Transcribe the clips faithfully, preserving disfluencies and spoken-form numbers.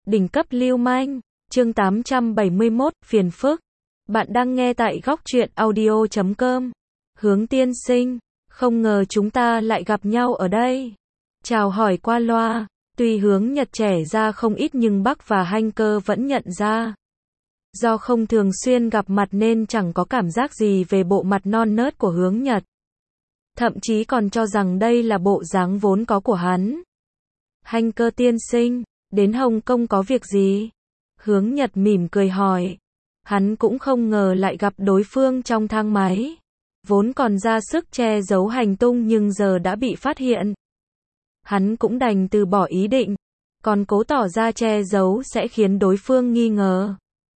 Đỉnh cấp lưu manh, chương tám trăm bảy mươi mốt, phiền phức. Bạn đang nghe tại góc truyện audio chấm com. Hướng tiên sinh, không ngờ chúng ta lại gặp nhau ở đây. Chào hỏi qua loa, tuy Hướng Nhật trẻ ra không ít nhưng Bắc và Hanh Cơ vẫn nhận ra. Do không thường xuyên gặp mặt nên chẳng có cảm giác gì về bộ mặt non nớt của Hướng Nhật. Thậm chí còn cho rằng đây là bộ dáng vốn có của hắn. Hanh Cơ tiên sinh, đến Hồng Kông có việc gì? Hướng Nhật mỉm cười hỏi. Hắn cũng không ngờ lại gặp đối phương trong thang máy. Vốn còn ra sức che giấu hành tung nhưng giờ đã bị phát hiện. Hắn cũng đành từ bỏ ý định. Còn cố tỏ ra che giấu sẽ khiến đối phương nghi ngờ.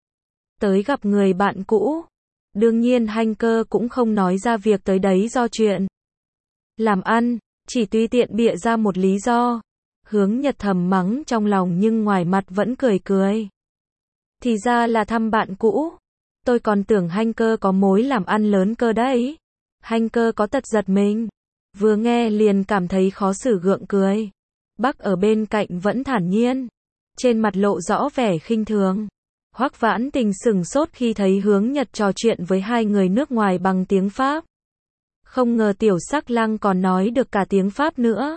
Tới gặp người bạn cũ. Đương nhiên Hanh Cơ cũng không nói ra việc tới đấy do chuyện làm ăn, chỉ tùy tiện bịa ra một lý do. Hướng Nhật thầm mắng trong lòng nhưng ngoài mặt vẫn cười cười. Thì ra là thăm bạn cũ. Tôi còn tưởng Hanh Cơ có mối làm ăn lớn cơ đấy. Hanh Cơ có tật giật mình. Vừa nghe liền cảm thấy khó xử gượng cười. Bắc ở bên cạnh vẫn thản nhiên. Trên mặt lộ rõ vẻ khinh thường. Hoắc Vãn Tình sửng sốt khi thấy Hướng Nhật trò chuyện với hai người nước ngoài bằng tiếng Pháp. Không ngờ tiểu sắc lang còn nói được cả tiếng Pháp nữa.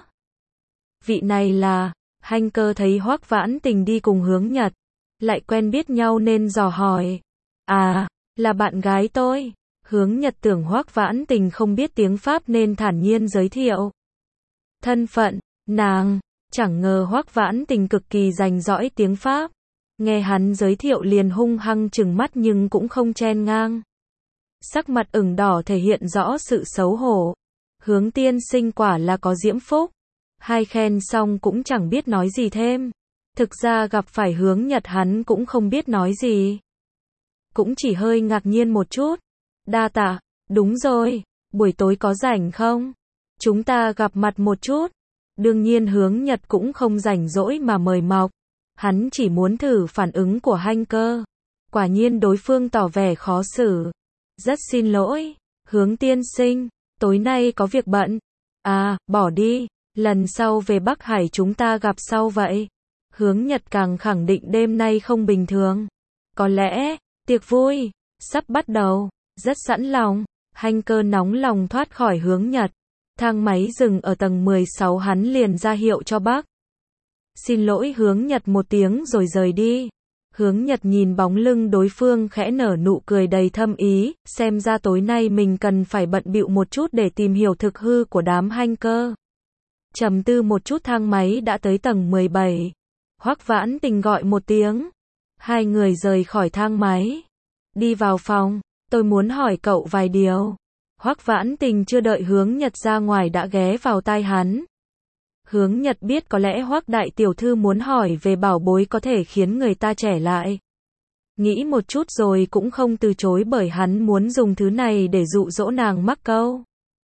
Vị này là, Hanh Cơ thấy Hoắc Vãn Tình đi cùng Hướng Nhật, lại quen biết nhau nên dò hỏi. À, là bạn gái tôi. Hướng Nhật tưởng Hoắc Vãn Tình không biết tiếng Pháp nên thản nhiên giới thiệu thân phận, nàng, chẳng ngờ Hoắc Vãn Tình cực kỳ rành rõi tiếng Pháp. Nghe hắn giới thiệu liền hung hăng trừng mắt nhưng cũng không chen ngang. Sắc mặt ửng đỏ thể hiện rõ sự xấu hổ. Hướng tiên sinh quả là có diễm phúc. Hai khen xong cũng chẳng biết nói gì thêm. Thực ra gặp phải Hướng Nhật hắn cũng không biết nói gì. Cũng chỉ hơi ngạc nhiên một chút. Đa tạ, đúng rồi, buổi tối có rảnh không? Chúng ta gặp mặt một chút. Đương nhiên Hướng Nhật cũng không rảnh rỗi mà mời mọc. Hắn chỉ muốn thử phản ứng của Hanh Cơ. Quả nhiên đối phương tỏ vẻ khó xử. Rất xin lỗi, Hướng tiên sinh, tối nay có việc bận. À, bỏ đi, lần sau về Bắc Hải chúng ta gặp sau vậy. Hướng Nhật càng khẳng định đêm nay không bình thường. Có lẽ, tiệc vui, sắp bắt đầu, rất sẵn lòng. Hanh Cơ nóng lòng thoát khỏi Hướng Nhật. Thang máy dừng ở tầng mười sáu hắn liền ra hiệu cho bác. Xin lỗi Hướng Nhật một tiếng rồi rời đi. Hướng Nhật nhìn bóng lưng đối phương khẽ nở nụ cười đầy thâm ý, xem ra tối nay mình cần phải bận bịu một chút để tìm hiểu thực hư của đám Hanh Cơ. Trầm tư một chút thang máy đã tới tầng mười bảy. Hoắc Vãn Tình gọi một tiếng. Hai người rời khỏi thang máy. Đi vào phòng, tôi muốn hỏi cậu vài điều. Hoắc Vãn Tình chưa đợi Hướng Nhật ra ngoài đã ghé vào tai hắn. Hướng Nhật biết có lẽ Hoắc đại tiểu thư muốn hỏi về bảo bối có thể khiến người ta trẻ lại. Nghĩ một chút rồi cũng không từ chối bởi hắn muốn dùng thứ này để dụ dỗ nàng mắc câu.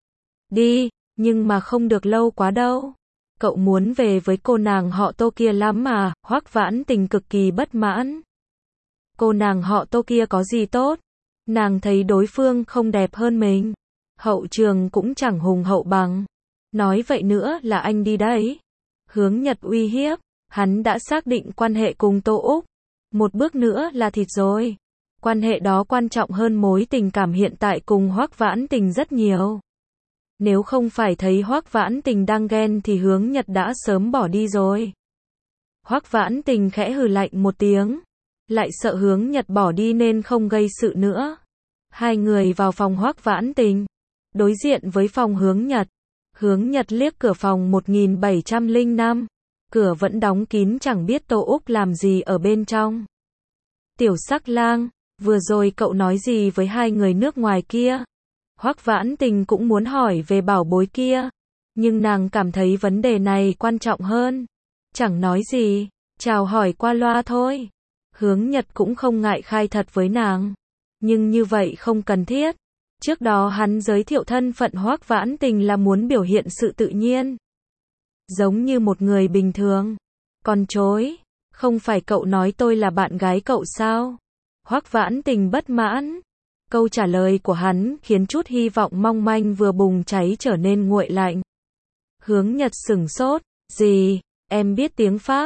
Đi, nhưng mà không được lâu quá đâu. Cậu muốn về với cô nàng họ Tô kia lắm mà, Hoắc Vãn Tình cực kỳ bất mãn. Cô nàng họ Tô kia có gì tốt? Nàng thấy đối phương không đẹp hơn mình. Hậu trường cũng chẳng hùng hậu bằng. Nói vậy nữa là anh đi đấy. Hướng Nhật uy hiếp, hắn đã xác định quan hệ cùng Tô Úc. Một bước nữa là thịt rồi. Quan hệ đó quan trọng hơn mối tình cảm hiện tại cùng Hoắc Vãn Tình rất nhiều. Nếu không phải thấy Hoắc Vãn Tình đang ghen thì Hướng Nhật đã sớm bỏ đi rồi. Hoắc Vãn Tình khẽ hừ lạnh một tiếng. Lại sợ Hướng Nhật bỏ đi nên không gây sự nữa. Hai người vào phòng Hoắc Vãn Tình. Đối diện với phòng Hướng Nhật. Hướng Nhật liếc cửa phòng một nghìn bảy trăm lẻ năm. Cửa vẫn đóng kín chẳng biết Tô Úc làm gì ở bên trong. Tiểu sắc lang, vừa rồi cậu nói gì với hai người nước ngoài kia? Hoắc Vãn Tình cũng muốn hỏi về bảo bối kia. Nhưng nàng cảm thấy vấn đề này quan trọng hơn. Chẳng nói gì, chào hỏi qua loa thôi. Hướng Nhật cũng không ngại khai thật với nàng. Nhưng như vậy không cần thiết. Trước đó hắn giới thiệu thân phận Hoắc Vãn Tình là muốn biểu hiện sự tự nhiên. Giống như một người bình thường. Còn chối, không phải cậu nói tôi là bạn gái cậu sao? Hoắc Vãn Tình bất mãn. Câu trả lời của hắn khiến chút hy vọng mong manh vừa bùng cháy trở nên nguội lạnh. Hướng Nhật sửng sốt. Gì? Em biết tiếng Pháp?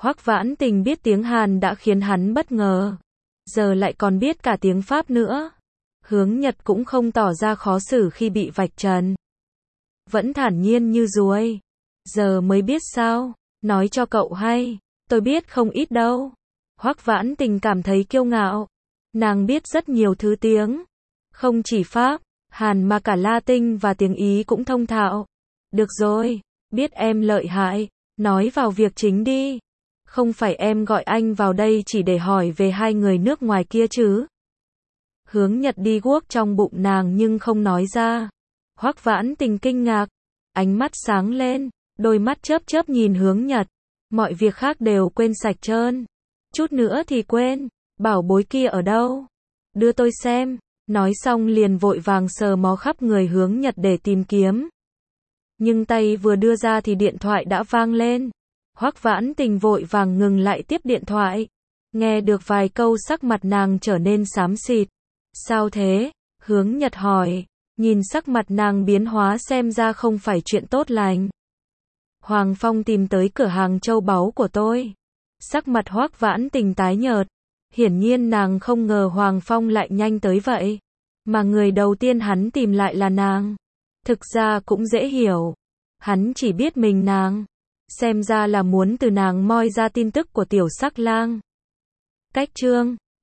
Hoắc Vãn Tình biết tiếng Hàn đã khiến hắn bất ngờ, giờ lại còn biết cả tiếng Pháp nữa. Hướng Nhật cũng không tỏ ra khó xử khi bị vạch trần, vẫn thản nhiên như ruồi. Giờ mới biết sao? Nói cho cậu hay, tôi biết không ít đâu. Hoắc Vãn Tình cảm thấy kiêu ngạo. Nàng biết rất nhiều thứ tiếng, không chỉ Pháp, Hàn mà cả Latin và tiếng Ý cũng thông thạo. Được rồi, biết em lợi hại, nói vào việc chính đi. Không phải em gọi anh vào đây chỉ để hỏi về hai người nước ngoài kia chứ? Hướng Nhật đi guốc trong bụng nàng nhưng không nói ra. Hoắc Vãn Tình kinh ngạc, ánh mắt sáng lên, đôi mắt chớp chớp nhìn Hướng Nhật. Mọi việc khác đều quên sạch trơn. Chút nữa thì quên, bảo bối kia ở đâu? Đưa tôi xem. Nói xong liền vội vàng sờ mó khắp người Hướng Nhật để tìm kiếm. Nhưng tay vừa đưa ra thì điện thoại đã vang lên. Hoắc Vãn Tình vội vàng ngừng lại tiếp điện thoại. Nghe được vài câu sắc mặt nàng trở nên xám xịt. Sao thế? Hướng Nhật hỏi. Nhìn sắc mặt nàng biến hóa xem ra không phải chuyện tốt lành. Hoàng Phong tìm tới cửa hàng châu báu của tôi. Sắc mặt Hoắc Vãn Tình tái nhợt. Hiển nhiên nàng không ngờ Hoàng Phong lại nhanh tới vậy. Mà người đầu tiên hắn tìm lại là nàng. Thực ra cũng dễ hiểu. Hắn chỉ biết mình nàng. Xem ra là muốn từ nàng moi ra tin tức của tiểu sắc lang. Cách chương